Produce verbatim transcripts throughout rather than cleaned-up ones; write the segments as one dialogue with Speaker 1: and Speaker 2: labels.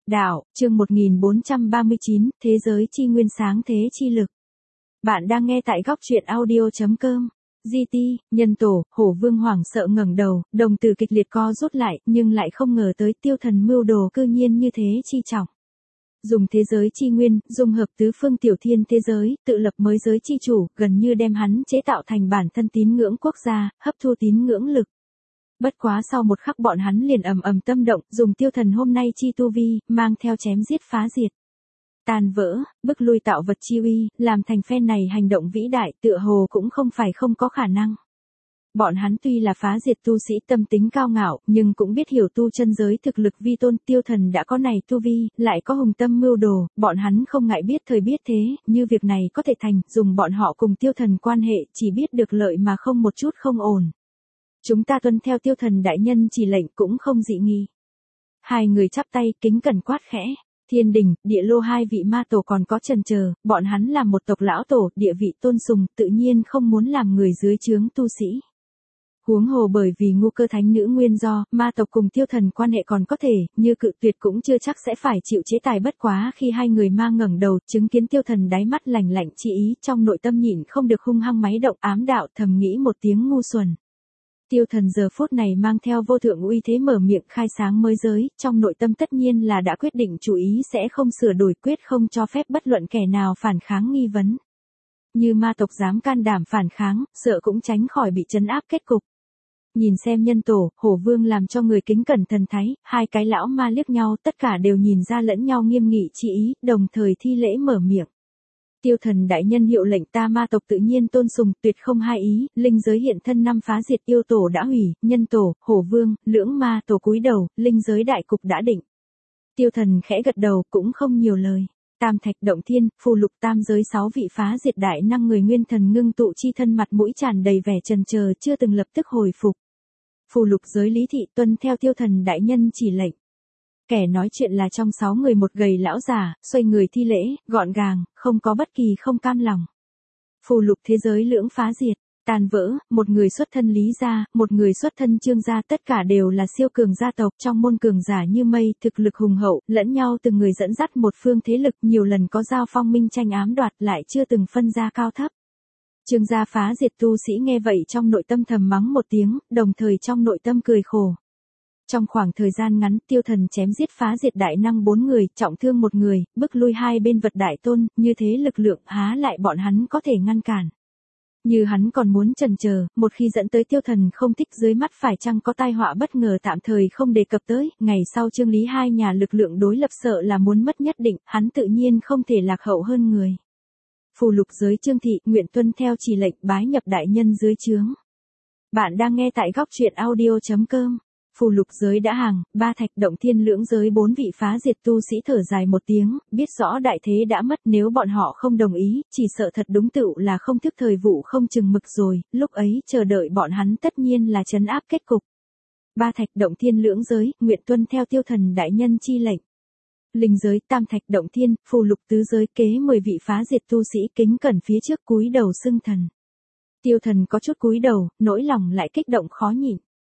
Speaker 1: Đạo, chương một nghìn bốn trăm ba mươi chín, Thế giới chi nguyên sáng thế chi lực. Bạn đang nghe tại góc truyện audio chấm com. giê tê, nhân tổ, Hổ Vương hoảng sợ ngẩng đầu, đồng tử kịch liệt co rút lại, nhưng lại không ngờ tới tiêu thần mưu đồ cư nhiên như thế chi trọng. Dùng thế giới chi nguyên, dung hợp tứ phương tiểu thiên thế giới, tự lập mới giới chi chủ, gần như đem hắn chế tạo thành bản thân tín ngưỡng quốc gia, hấp thu tín ngưỡng lực. Bất quá sau một khắc bọn hắn liền ầm ầm tâm động, dùng tiêu thần hôm nay chi tu vi, mang theo chém giết phá diệt. Tàn vỡ, bức lui tạo vật chi uy, làm thành phen này hành động vĩ đại tựa hồ cũng không phải không có khả năng. Bọn hắn tuy là phá diệt tu sĩ tâm tính cao ngạo, nhưng cũng biết hiểu tu chân giới thực lực vi tôn, tiêu thần đã có này tu vi, lại có hùng tâm mưu đồ, bọn hắn không ngại biết thời biết thế, như việc này có thể thành, dùng bọn họ cùng tiêu thần quan hệ, chỉ biết được lợi mà không một chút không ổn. Chúng ta tuân theo tiêu thần đại nhân chỉ lệnh cũng không dị nghi. Hai người chắp tay kính cẩn quát khẽ. Thiên đình, địa lô hai vị ma tổ còn có chần chờ, bọn hắn là một tộc lão tổ, địa vị tôn sùng, tự nhiên không muốn làm người dưới trướng tu sĩ. Huống hồ bởi vì ngu cơ thánh nữ nguyên do, ma tộc cùng tiêu thần quan hệ còn có thể, như cự tuyệt cũng chưa chắc sẽ phải chịu chế tài, bất quá khi hai người ma ngẩng đầu, chứng kiến tiêu thần đáy mắt lạnh lạnh chi ý, trong nội tâm nhịn không được hung hăng máy động ám đạo, thầm nghĩ một tiếng ngu xuẩn. Tiêu thần giờ phút này mang theo vô thượng uy thế mở miệng khai sáng mới giới, trong nội tâm tất nhiên là đã quyết định chủ ý sẽ không sửa đổi, quyết không cho phép bất luận kẻ nào phản kháng nghi vấn. Như ma tộc dám can đảm phản kháng, sợ cũng tránh khỏi bị trấn áp kết cục. Nhìn xem nhân tổ, Hổ Vương làm cho người kính cẩn thần thái, hai cái lão ma liếc nhau, tất cả đều nhìn ra lẫn nhau nghiêm nghị chi ý, đồng thời thi lễ mở miệng. Tiêu thần đại nhân hiệu lệnh ta ma tộc tự nhiên tôn sùng, tuyệt không hai ý, linh giới hiện thân năm phá diệt yêu tổ đã hủy, nhân tổ, Hổ Vương, lưỡng ma tổ cúi đầu, linh giới đại cục đã định. Tiêu thần khẽ gật đầu, cũng không nhiều lời. Tam thạch động thiên, phù lục tam giới sáu vị phá diệt đại năng người nguyên thần ngưng tụ chi thân, mặt mũi tràn đầy vẻ chần chờ, chưa từng lập tức hồi phục. Phù lục giới lý thị tuân theo tiêu thần đại nhân chỉ lệnh. Kẻ nói chuyện là trong sáu người một gầy lão già, xoay người thi lễ, gọn gàng, không có bất kỳ không cam lòng. Phù lục thế giới lưỡng phá diệt, tàn vỡ, một người xuất thân Lý gia, một người xuất thân Trương gia, tất cả đều là siêu cường gia tộc, trong môn cường giả như mây, thực lực hùng hậu, lẫn nhau từng người dẫn dắt một phương thế lực, nhiều lần có giao phong minh tranh ám đoạt, lại chưa từng phân ra cao thấp. Trương gia phá diệt tu sĩ nghe vậy trong nội tâm thầm mắng một tiếng, đồng thời trong nội tâm cười khổ. Trong khoảng thời gian ngắn, tiêu thần chém giết phá diệt đại năng bốn người, trọng thương một người, bức lui hai bên vật đại tôn, như thế lực lượng há lại bọn hắn có thể ngăn cản. Như hắn còn muốn chần chờ, một khi dẫn tới tiêu thần không thích dưới mắt phải chăng có tai họa bất ngờ tạm thời không đề cập tới, ngày sau Trương Lý hai nhà lực lượng đối lập sợ là muốn mất nhất định, hắn tự nhiên không thể lạc hậu hơn người. Phù lục giới Trương thị, nguyện tuân theo chỉ lệnh bái nhập đại nhân dưới trướng. Bạn đang nghe tại góc truyện audio chấm com. Phù lục giới đã hàng, ba thạch động thiên lưỡng giới bốn vị phá diệt tu sĩ thở dài một tiếng, biết rõ đại thế đã mất, nếu bọn họ không đồng ý, chỉ sợ thật đúng tựu là không thức thời vụ không chừng mực rồi, lúc ấy chờ đợi bọn hắn tất nhiên là trấn áp kết cục. Ba thạch động thiên lưỡng giới, nguyện tuân theo tiêu thần đại nhân chi lệnh. Linh giới, tam thạch động thiên, phù lục tứ giới, kế mười vị phá diệt tu sĩ kính cẩn phía trước cúi đầu xưng thần. Tiêu thần có chút cúi đầu, nỗi lòng lại kích động khó nhịn.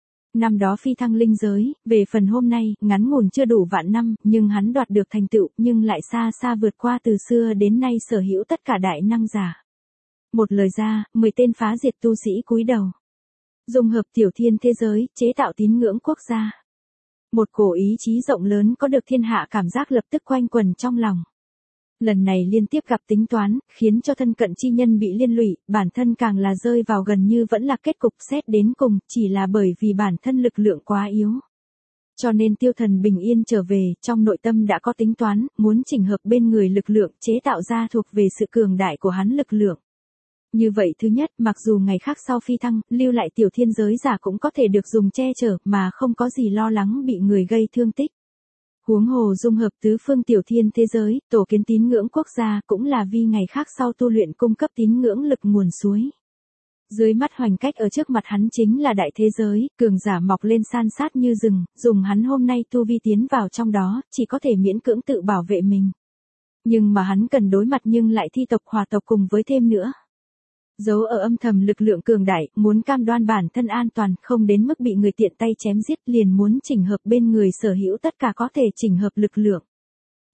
Speaker 1: Năm đó phi thăng linh giới, về phần hôm nay, ngắn ngủn chưa đủ vạn năm, nhưng hắn đoạt được thành tựu, nhưng lại xa xa vượt qua từ xưa đến nay sở hữu tất cả đại năng giả. Một lời ra, mười tên phá diệt tu sĩ cúi đầu. Dung hợp tiểu thiên thế giới, chế tạo tín ngưỡng quốc gia. Một cổ ý chí rộng lớn có được thiên hạ cảm giác lập tức quanh quần trong lòng. Lần này liên tiếp gặp tính toán, khiến cho thân cận chi nhân bị liên lụy, bản thân càng là rơi vào gần như vẫn là kết cục xét đến cùng, chỉ là bởi vì bản thân lực lượng quá yếu. Cho nên tiêu thần bình yên trở về, trong nội tâm đã có tính toán, muốn chỉnh hợp bên người lực lượng, chế tạo ra thuộc về sự cường đại của hắn lực lượng. Như vậy thứ nhất, mặc dù ngày khác sau phi thăng, lưu lại tiểu thiên giới giả cũng có thể được dùng che chở, mà không có gì lo lắng bị người gây thương tích. Huống hồ dung hợp tứ phương tiểu thiên thế giới, tổ kiến tín ngưỡng quốc gia cũng là vì ngày khác sau tu luyện cung cấp tín ngưỡng lực nguồn suối. Dưới mắt hoành cách ở trước mặt hắn chính là đại thế giới, cường giả mọc lên san sát như rừng, dùng hắn hôm nay tu vi tiến vào trong đó, chỉ có thể miễn cưỡng tự bảo vệ mình. Nhưng mà hắn cần đối mặt nhưng lại thi tộc hòa tộc cùng với thêm nữa. Giấu ở âm thầm lực lượng cường đại, muốn cam đoan bản thân an toàn, không đến mức bị người tiện tay chém giết, liền muốn chỉnh hợp bên người sở hữu tất cả có thể chỉnh hợp lực lượng.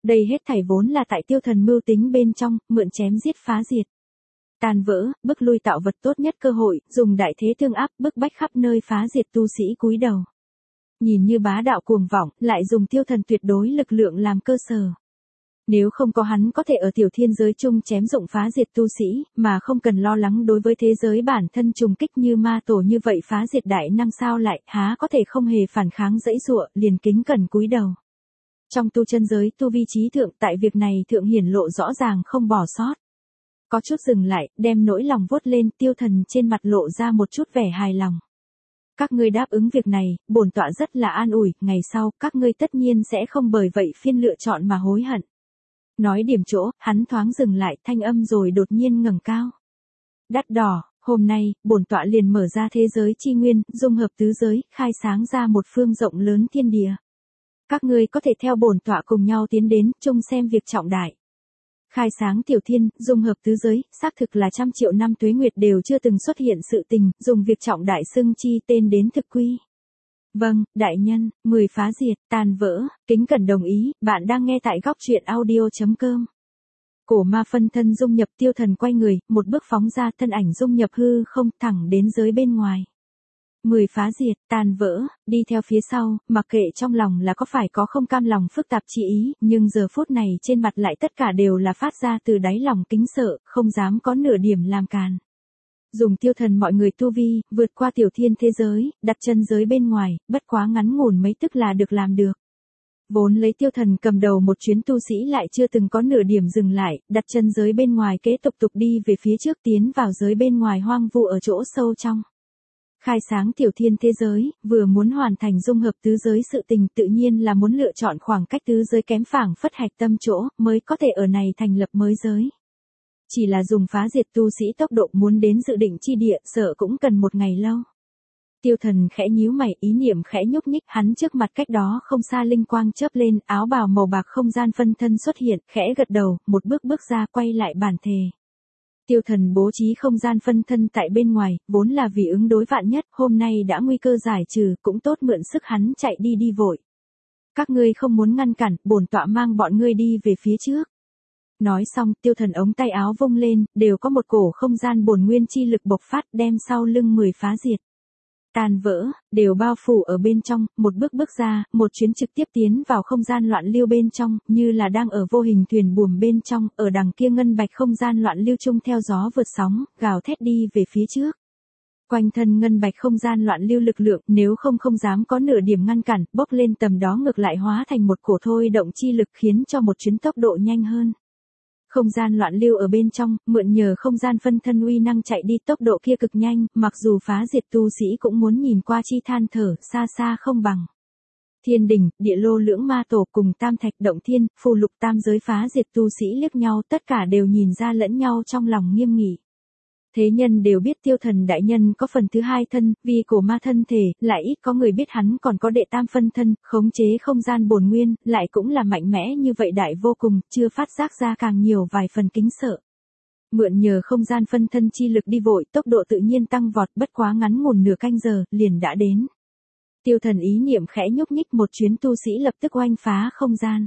Speaker 1: Đây hết thảy vốn là tại tiêu thần mưu tính bên trong, mượn chém giết phá diệt. Tàn vỡ, bức lui tạo vật tốt nhất cơ hội, dùng đại thế thương áp, bức bách khắp nơi phá diệt tu sĩ cúi đầu. Nhìn như bá đạo cuồng vọng, lại dùng tiêu thần tuyệt đối lực lượng làm cơ sở. Nếu không có hắn có thể ở tiểu thiên giới chung chém dụng phá diệt tu sĩ, mà không cần lo lắng đối với thế giới bản thân trùng kích như ma tổ như vậy phá diệt đại năng sao lại, há có thể không hề phản kháng dãy dụa, liền kính cẩn cúi đầu. Trong tu chân giới tu vi trí thượng tại việc này thượng hiển lộ rõ ràng không bỏ sót. Có chút dừng lại, đem nỗi lòng vuốt lên, tiêu thần trên mặt lộ ra một chút vẻ hài lòng. Các ngươi đáp ứng việc này, bổn tọa rất là an ủi, ngày sau, các ngươi tất nhiên sẽ không bởi vậy phiên lựa chọn mà hối hận. Nói điểm chỗ, hắn thoáng dừng lại, thanh âm rồi đột nhiên ngẩng cao. Đắt đỏ, hôm nay, bổn tọa liền mở ra thế giới chi nguyên, dung hợp tứ giới, khai sáng ra một phương rộng lớn thiên địa. Các ngươi có thể theo bổn tọa cùng nhau tiến đến, trông xem việc trọng đại. Khai sáng tiểu thiên, dung hợp tứ giới, xác thực là trăm triệu năm tuế nguyệt đều chưa từng xuất hiện sự tình, dùng việc trọng đại xưng chi tên đến thực quy. Vâng, đại nhân, mười phá diệt, tàn vỡ, kính cẩn đồng ý, bạn đang nghe tại góc truyện audio.com. Cổ ma phân thân dung nhập tiêu thần quay người, một bước phóng ra thân ảnh dung nhập hư không thẳng đến giới bên ngoài. Mười phá diệt, tàn vỡ, đi theo phía sau, mặc kệ trong lòng là có phải có không cam lòng phức tạp chi ý, nhưng giờ phút này trên mặt lại tất cả đều là phát ra từ đáy lòng kính sợ, không dám có nửa điểm làm càn. Dùng tiêu thần mọi người tu vi, vượt qua tiểu thiên thế giới, đặt chân giới bên ngoài, bất quá ngắn ngủn mấy tức là được làm được. Vốn lấy tiêu thần cầm đầu một chuyến tu sĩ lại chưa từng có nửa điểm dừng lại, đặt chân giới bên ngoài kế tục tục đi về phía trước tiến vào giới bên ngoài hoang vu ở chỗ sâu trong. Khai sáng tiểu thiên thế giới, vừa muốn hoàn thành dung hợp tứ giới sự tình tự nhiên là muốn lựa chọn khoảng cách tứ giới kém phảng phất hạch tâm chỗ, mới có thể ở này thành lập mới giới. Chỉ là dùng phá diệt tu sĩ tốc độ muốn đến dự định chi địa, sợ cũng cần một ngày lâu. Tiêu thần khẽ nhíu mày, ý niệm khẽ nhúc nhích, hắn trước mặt cách đó không xa linh quang chớp lên, áo bào màu bạc không gian phân thân xuất hiện, khẽ gật đầu, một bước bước ra quay lại bản thể. Tiêu thần bố trí không gian phân thân tại bên ngoài, vốn là vì ứng đối vạn nhất, hôm nay đã nguy cơ giải trừ, cũng tốt mượn sức hắn chạy đi đi vội. Các ngươi không muốn ngăn cản, bổn tọa mang bọn ngươi đi về phía trước. Nói xong, tiêu thần ống tay áo vung lên, đều có một cổ không gian bổn nguyên chi lực bộc phát đem sau lưng mười phá diệt. Tàn vỡ, đều bao phủ ở bên trong, một bước bước ra, một chuyến trực tiếp tiến vào không gian loạn lưu bên trong, như là đang ở vô hình thuyền buồm bên trong, ở đằng kia ngân bạch không gian loạn lưu chung theo gió vượt sóng, gào thét đi về phía trước. Quanh thân ngân bạch không gian loạn lưu lực lượng, nếu không không dám có nửa điểm ngăn cản, bốc lên tầm đó ngược lại hóa thành một cổ thôi động chi lực khiến cho một chuyến tốc độ nhanh hơn. Không gian loạn lưu ở bên trong, mượn nhờ không gian phân thân uy năng chạy đi tốc độ kia cực nhanh, mặc dù phá diệt tu sĩ cũng muốn nhìn qua chi than thở, xa xa không bằng. Thiên đình, địa lô lưỡng ma tổ cùng tam thạch động thiên, phù lục tam giới phá diệt tu sĩ liếc nhau tất cả đều nhìn ra lẫn nhau trong lòng nghiêm nghị. Thế nhân đều biết tiêu thần đại nhân có phần thứ hai thân, vì cổ ma thân thể, lại ít có người biết hắn còn có đệ tam phân thân, khống chế không gian bổn nguyên, lại cũng là mạnh mẽ như vậy đại vô cùng, chưa phát giác ra càng nhiều vài phần kính sợ. Mượn nhờ không gian phân thân chi lực đi vội, tốc độ tự nhiên tăng vọt, bất quá ngắn ngủn nửa canh giờ, liền đã đến. Tiêu thần ý niệm khẽ nhúc nhích, một chuyến tu sĩ lập tức oanh phá không gian.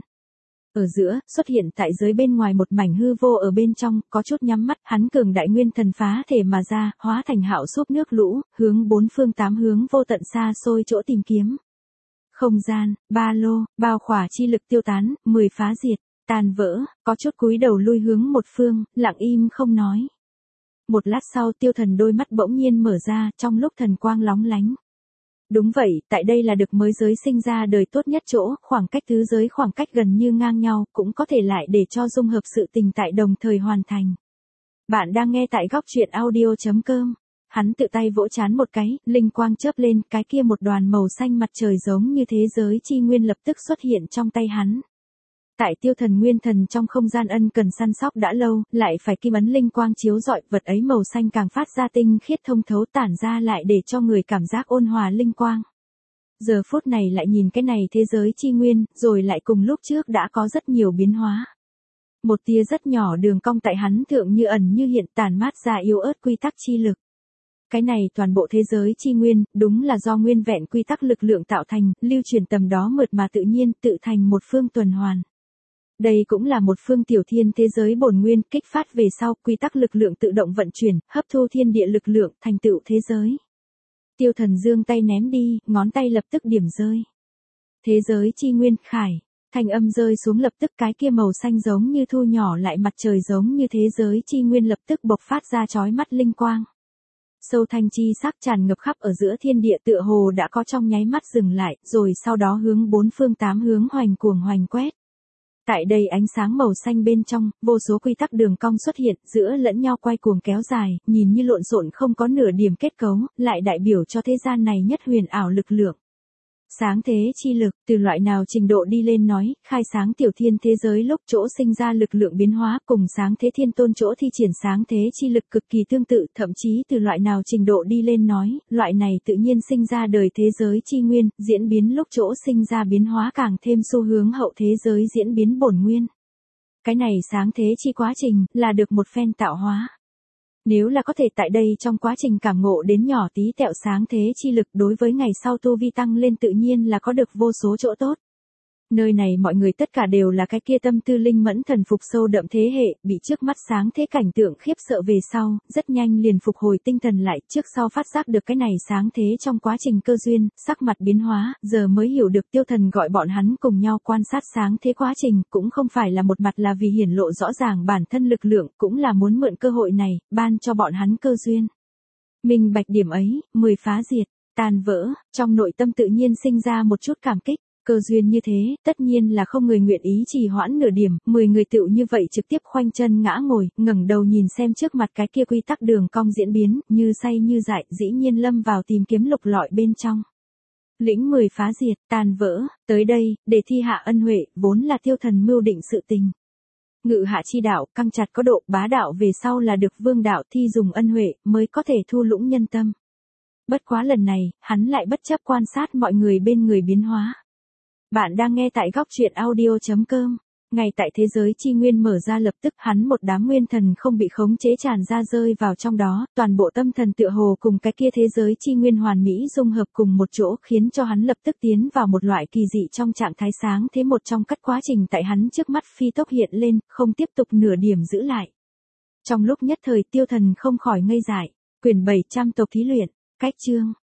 Speaker 1: Ở giữa, xuất hiện tại giới bên ngoài một mảnh hư vô ở bên trong, có chút nhắm mắt, hắn cường đại nguyên thần phá thể mà ra, hóa thành hạo súp nước lũ, hướng bốn phương tám hướng vô tận xa xôi chỗ tìm kiếm. Không gian, ba lô, bao khỏa chi lực tiêu tán, mười phá diệt, tàn vỡ, có chút cúi đầu lui hướng một phương, lặng im không nói. Một lát sau tiêu thần đôi mắt bỗng nhiên mở ra, trong lúc thần quang lóng lánh. Đúng vậy, tại đây là được mới giới sinh ra đời tốt nhất chỗ, khoảng cách tứ giới khoảng cách gần như ngang nhau, cũng có thể lại để cho dung hợp sự tình tại đồng thời hoàn thành. Bạn đang nghe tại góc truyện audio.com. Hắn tự tay vỗ chán một cái, linh quang chớp lên, cái kia một đoàn màu xanh mặt trời giống như thế giới chi nguyên lập tức xuất hiện trong tay hắn. Tại tiêu thần nguyên thần trong không gian ân cần săn sóc đã lâu, lại phải kim ấn linh quang chiếu rọi, vật ấy màu xanh càng phát ra tinh khiết thông thấu tản ra lại để cho người cảm giác ôn hòa linh quang. Giờ phút này lại nhìn cái này thế giới chi nguyên, rồi lại cùng lúc trước đã có rất nhiều biến hóa. Một tia rất nhỏ đường cong tại hắn thượng như ẩn như hiện tản mát ra yếu ớt quy tắc chi lực. Cái này toàn bộ thế giới chi nguyên, đúng là do nguyên vẹn quy tắc lực lượng tạo thành, lưu truyền tầm đó mượt mà tự nhiên, tự thành một phương tuần hoàn. Đây cũng là một phương tiểu thiên thế giới bổn nguyên, kích phát về sau, quy tắc lực lượng tự động vận chuyển, hấp thu thiên địa lực lượng, thành tựu thế giới. Tiêu Thần giương tay ném đi, ngón tay lập tức điểm rơi. Thế giới chi nguyên, khải. Thanh âm rơi xuống lập tức, cái kia màu xanh giống như thu nhỏ lại mặt trời giống như thế giới chi nguyên lập tức bộc phát ra chói mắt linh quang. Sâu thanh chi sắc tràn ngập khắp ở giữa thiên địa, tựa hồ đã có trong nháy mắt dừng lại, rồi sau đó hướng bốn phương tám hướng hoành cuồng hoành quét. Tại đây ánh sáng màu xanh bên trong, vô số quy tắc đường cong xuất hiện, giữa lẫn nhau quay cuồng kéo dài, nhìn như lộn xộn không có nửa điểm kết cấu, lại đại biểu cho thế gian này nhất huyền ảo lực lượng. Sáng thế chi lực, từ loại nào trình độ đi lên nói, khai sáng tiểu thiên thế giới lúc chỗ sinh ra lực lượng biến hóa cùng sáng thế thiên tôn chỗ thi triển sáng thế chi lực cực kỳ tương tự, thậm chí từ loại nào trình độ đi lên nói, loại này tự nhiên sinh ra đời thế giới chi nguyên, diễn biến lúc chỗ sinh ra biến hóa càng thêm xu hướng hậu thế giới diễn biến bổn nguyên. Cái này sáng thế chi quá trình, là được một phen tạo hóa. Nếu là có thể tại đây trong quá trình cảm ngộ đến nhỏ tí tẹo sáng thế chi lực đối với ngày sau tu vi tăng lên tự nhiên là có được vô số chỗ tốt. Nơi này mọi người tất cả đều là cái kia tâm tư linh mẫn thần phục sâu đậm thế hệ, bị trước mắt sáng thế cảnh tượng khiếp sợ về sau, rất nhanh liền phục hồi tinh thần lại, trước sau phát giác được cái này sáng thế trong quá trình cơ duyên, sắc mặt biến hóa, giờ mới hiểu được Tiêu Thần gọi bọn hắn cùng nhau quan sát sáng thế quá trình, cũng không phải là một mặt là vì hiển lộ rõ ràng bản thân lực lượng, cũng là muốn mượn cơ hội này, ban cho bọn hắn cơ duyên. Minh bạch điểm ấy, mười phá diệt, tan vỡ, trong nội tâm tự nhiên sinh ra một chút cảm kích. Cơ duyên như thế, tất nhiên là không người nguyện ý trì hoãn nửa điểm, mười người tựu như vậy trực tiếp khoanh chân ngã ngồi, ngẩng đầu nhìn xem trước mặt cái kia quy tắc đường cong diễn biến, như say như dại, dĩ nhiên lâm vào tìm kiếm lục lọi bên trong. Lĩnh mười phá diệt, tan vỡ, tới đây, để thi hạ ân huệ, vốn là Tiêu Thần mưu định sự tình. Ngự hạ chi đạo, căng chặt có độ, bá đạo về sau là được vương đạo thi dùng ân huệ, mới có thể thu lũng nhân tâm. Bất quá lần này, hắn lại bất chấp quan sát mọi người bên người biến hóa. Bạn đang nghe tại góc truyện audio chấm com. Ngay tại thế giới chi nguyên mở ra lập tức hắn một đám nguyên thần không bị khống chế tràn ra rơi vào trong đó, toàn bộ tâm thần tựa hồ cùng cái kia thế giới chi nguyên hoàn mỹ dung hợp cùng một chỗ khiến cho hắn lập tức tiến vào một loại kỳ dị trong trạng thái sáng thế một trong các quá trình tại hắn trước mắt phi tốc hiện lên, không tiếp tục nửa điểm giữ lại. Trong lúc nhất thời Tiêu Thần không khỏi ngây dại, quyển bảy trăm tộc thí luyện, cách chương.